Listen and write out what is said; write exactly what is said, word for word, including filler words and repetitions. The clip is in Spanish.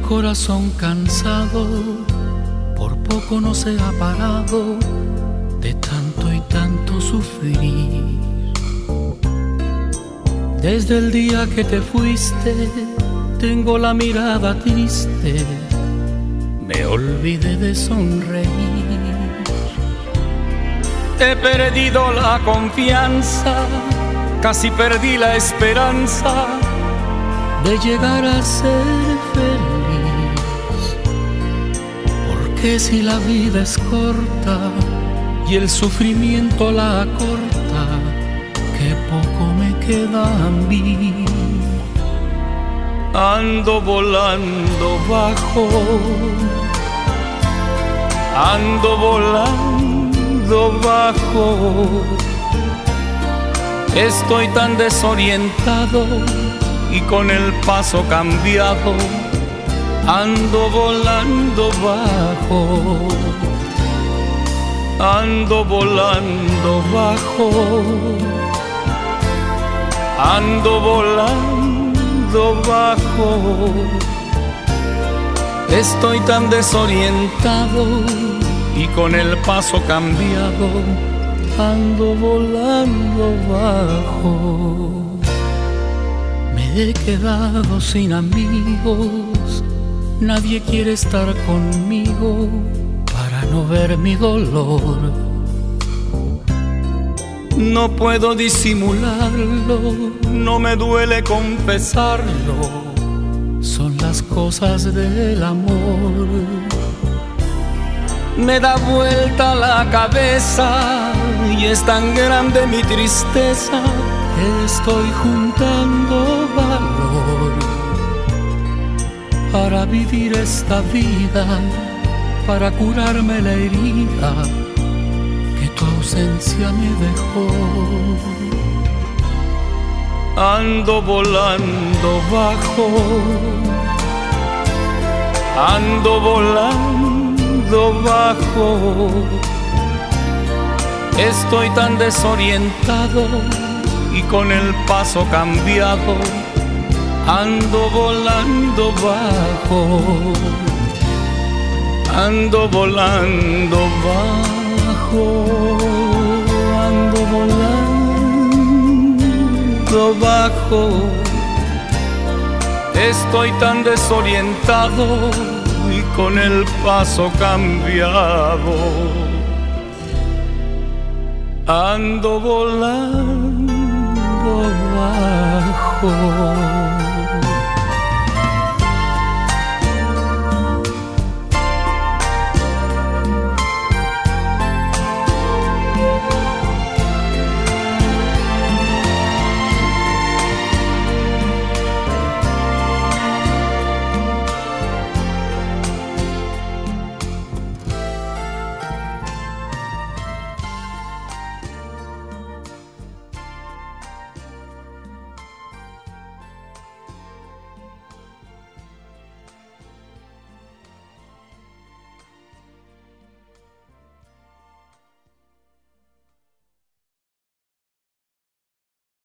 corazón cansado por poco no se ha parado de tanto y tanto sufrir. Desde el día que te fuiste tengo la mirada triste, me olvidé de sonreír. He perdido la confianza, casi perdí la esperanza de llegar a ser feliz. Porque si la vida es corta y el sufrimiento la acorta, qué poco me queda a mí. Ando volando bajo, ando volando bajo. Estoy tan desorientado y con el paso cambiado, ando volando bajo, ando volando bajo, ando volando bajo. Estoy tan desorientado y con el paso cambiado, ando volando bajo. Me he quedado sin amigos, nadie quiere estar conmigo para no ver mi dolor. No puedo disimularlo, no me duele confesarlo, son las cosas del amor. Me da vuelta la cabeza y es tan grande mi tristeza que estoy juntando valor para vivir esta vida, para curarme la herida que tu ausencia me dejó. Ando volando bajo, ando volando bajo. Estoy tan desorientado y con el paso cambiado, ando volando bajo, ando volando bajo, ando volando bajo. Estoy tan desorientado y con el paso cambiado, ando volando bajo.